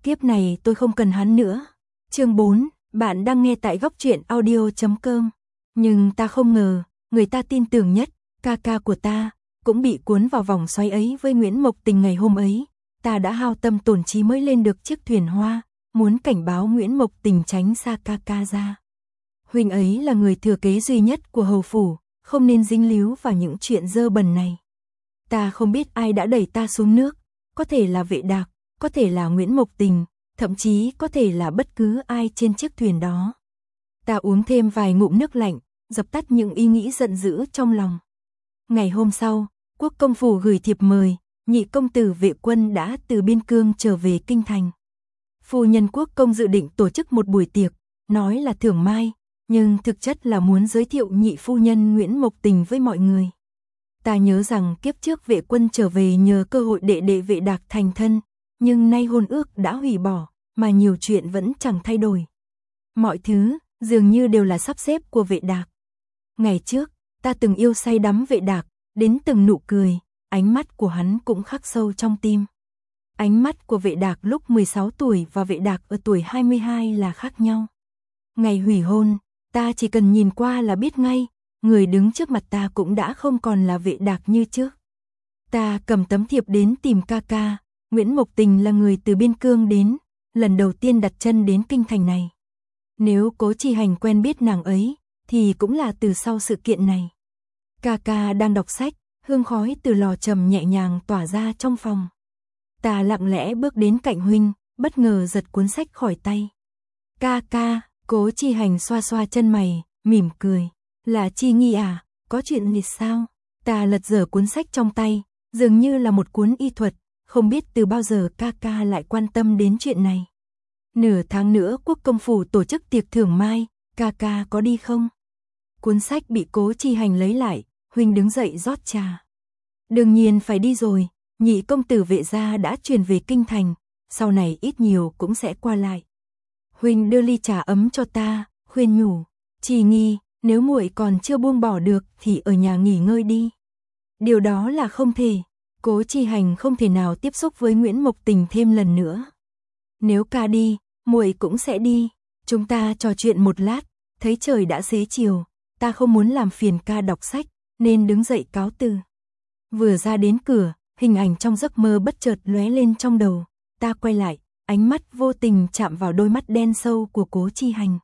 kiếp này tôi không cần hắn nữa. Chương 4, bạn đang nghe tại góc truyện audio.com. Nhưng ta không ngờ, người ta tin tưởng nhất, ca ca của ta, cũng bị cuốn vào vòng xoáy ấy với Nguyễn Mộc Tình ngày hôm ấy. Ta đã hao tâm tổn trí mới lên được chiếc thuyền hoa, muốn cảnh báo Nguyễn Mộc Tình tránh xa ca ca ra. Huynh ấy là người thừa kế duy nhất của hầu phủ, không nên dính líu vào những chuyện dơ bẩn này. Ta không biết ai đã đẩy ta xuống nước, có thể là Vệ Đạc, có thể là Nguyễn Mộc Tình, thậm chí có thể là bất cứ ai trên chiếc thuyền đó. Ta uống thêm vài ngụm nước lạnh, dập tắt những ý nghĩ giận dữ trong lòng. Ngày hôm sau, Quốc công phủ gửi thiệp mời, nhị công tử Vệ Quân đã từ biên cương trở về kinh thành. Phu nhân Quốc công dự định tổ chức một buổi tiệc, nói là thưởng mai, nhưng thực chất là muốn giới thiệu nhị phu nhân Nguyễn Mộc Tình với mọi người. Ta nhớ rằng kiếp trước Vệ Quân trở về nhờ cơ hội đệ đệ Vệ Đạc thành thân, nhưng nay hôn ước đã hủy bỏ, mà nhiều chuyện vẫn chẳng thay đổi. Mọi thứ dường như đều là sắp xếp của Vệ Đạc. Ngày trước, ta từng yêu say đắm Vệ Đạc, đến từng nụ cười, ánh mắt của hắn cũng khắc sâu trong tim. Ánh mắt của Vệ Đạc lúc 16 tuổi và Vệ Đạc ở tuổi 22 là khác nhau. Ngày hủy hôn, ta chỉ cần nhìn qua là biết ngay, người đứng trước mặt ta cũng đã không còn là Vệ Đạc như trước. Ta cầm tấm thiệp đến tìm ca ca, Nguyễn Mộc Tình là người từ biên cương đến, lần đầu tiên đặt chân đến kinh thành này. Nếu Cố Chi Hành quen biết nàng ấy, thì cũng là từ sau sự kiện này. Ca ca đang đọc sách, hương khói từ lò trầm nhẹ nhàng tỏa ra trong phòng. Ta lặng lẽ bước đến cạnh huynh, bất ngờ giật cuốn sách khỏi tay. Ca ca, Cố Chi Hành xoa xoa chân mày, mỉm cười. Là Chi Nghi à, có chuyện gì sao? Ta lật dở cuốn sách trong tay, dường như là một cuốn y thuật, không biết từ bao giờ ca ca lại quan tâm đến chuyện này. Nửa tháng nữa Quốc công phủ tổ chức tiệc thưởng mai, ca ca có đi không? Cuốn sách bị Cố Chi Hành lấy lại, huynh đứng dậy rót trà. Đương nhiên phải đi rồi, nhị công tử Vệ gia đã chuyển về kinh thành, sau này ít nhiều cũng sẽ qua lại. Huynh đưa ly trà ấm cho ta, khuyên nhủ, Chi Nghi, nếu muội còn chưa buông bỏ được thì ở nhà nghỉ ngơi đi. Điều đó là không thể, Cố Chi Hành không thể nào tiếp xúc với Nguyễn Mộc Tình thêm lần nữa. Nếu ca đi, muội cũng sẽ đi, chúng ta trò chuyện một lát, thấy trời đã xế chiều, ta không muốn làm phiền ca đọc sách, nên đứng dậy cáo từ. Vừa ra đến cửa, hình ảnh trong giấc mơ bất chợt lóe lên trong đầu, ta quay lại, ánh mắt vô tình chạm vào đôi mắt đen sâu của Cố Chi Hành.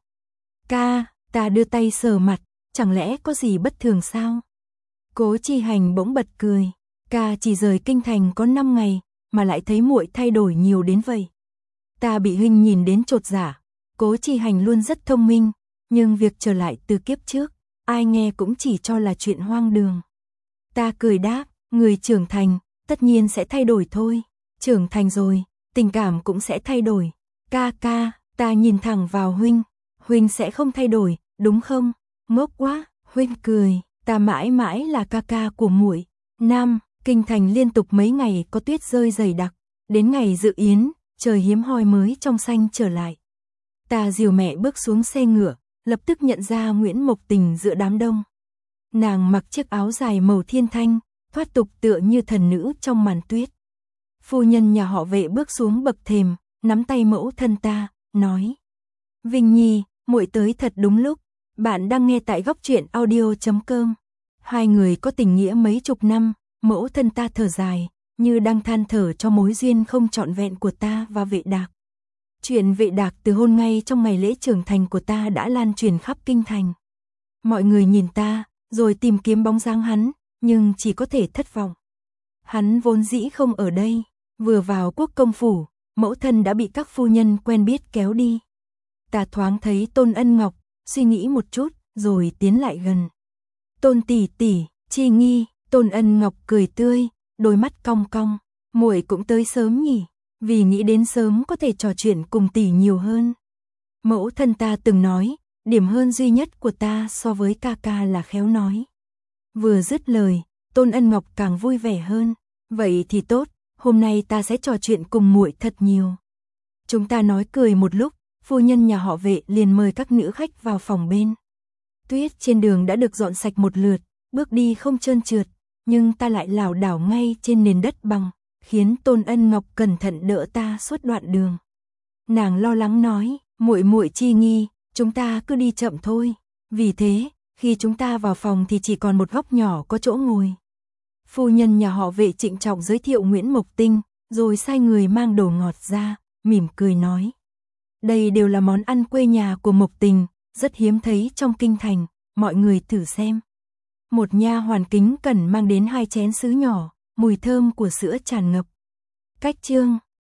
Ca, ta đưa tay sờ mặt, chẳng lẽ có gì bất thường sao? Cố Chi Hành bỗng bật cười, ca chỉ rời kinh thành có 5 ngày, mà lại thấy muội thay đổi nhiều đến vậy. Ta bị huynh nhìn đến chột dạ, Cố Chi Hành luôn rất thông minh, nhưng việc trở lại từ kiếp trước, ai nghe cũng chỉ cho là chuyện hoang đường. Ta cười đáp, người trưởng thành, tất nhiên sẽ thay đổi thôi, trưởng thành rồi, tình cảm cũng sẽ thay đổi. Ca ca, ta nhìn thẳng vào huynh, huynh sẽ không thay đổi, đúng không? Ngốc quá, huynh cười, ta mãi mãi là ca ca của muội. Nam, kinh thành liên tục mấy ngày có tuyết rơi dày đặc, đến ngày dự yến, trời hiếm hoi mới trong xanh trở lại. Ta dìu mẹ bước xuống xe ngựa, lập tức nhận ra Nguyễn Mộc Tình giữa đám đông. Nàng mặc chiếc áo dài màu thiên thanh, thoát tục tựa như thần nữ trong màn tuyết. Phu nhân nhà họ Vệ bước xuống bậc thềm, nắm tay mẫu thân ta, nói: Vinh Nhi, muội tới thật đúng lúc, bạn đang nghe tại góc truyện audio.com. Hai người có tình nghĩa mấy chục năm, mẫu thân ta thở dài, như đang than thở cho mối duyên không trọn vẹn của ta và Vệ Đạc. Chuyện Vệ Đạc từ hôn ngay trong ngày lễ trưởng thành của ta đã lan truyền khắp kinh thành. Mọi người nhìn ta, rồi tìm kiếm bóng dáng hắn, nhưng chỉ có thể thất vọng. Hắn vốn dĩ không ở đây, vừa vào Quốc công phủ, mẫu thân đã bị các phu nhân quen biết kéo đi. Ta thoáng thấy Tôn Ân Ngọc, suy nghĩ một chút, rồi tiến lại gần. Tôn tỷ tỷ, Chi Nghi, Tôn Ân Ngọc cười tươi, đôi mắt cong cong, muội cũng tới sớm nhỉ, vì nghĩ đến sớm có thể trò chuyện cùng tỷ nhiều hơn. Mẫu thân ta từng nói, điểm hơn duy nhất của ta so với ca ca là khéo nói. Vừa dứt lời, Tôn Ân Ngọc càng vui vẻ hơn, vậy thì tốt, hôm nay ta sẽ trò chuyện cùng muội thật nhiều. Chúng ta nói cười một lúc, phu nhân nhà họ Vệ liền mời các nữ khách vào phòng bên. Tuyết trên đường đã được dọn sạch một lượt, bước đi không trơn trượt, nhưng ta lại lảo đảo ngay trên nền đất bằng, khiến Tôn Ân Ngọc cẩn thận đỡ ta suốt đoạn đường. Nàng lo lắng nói, muội muội chi nghi, chúng ta cứ đi chậm thôi. Vì thế, khi chúng ta vào phòng thì chỉ còn một góc nhỏ có chỗ ngồi. Phu nhân nhà họ Vệ trịnh trọng giới thiệu Nguyễn Mộc Tinh, rồi sai người mang đồ ngọt ra, mỉm cười nói. Đây đều là món ăn quê nhà của Mộc Tình, rất hiếm thấy trong kinh thành, mọi người thử xem. Một nha hoàn kính cẩn mang đến 2 chén sứ nhỏ, mùi thơm của sữa tràn ngập. Cách chương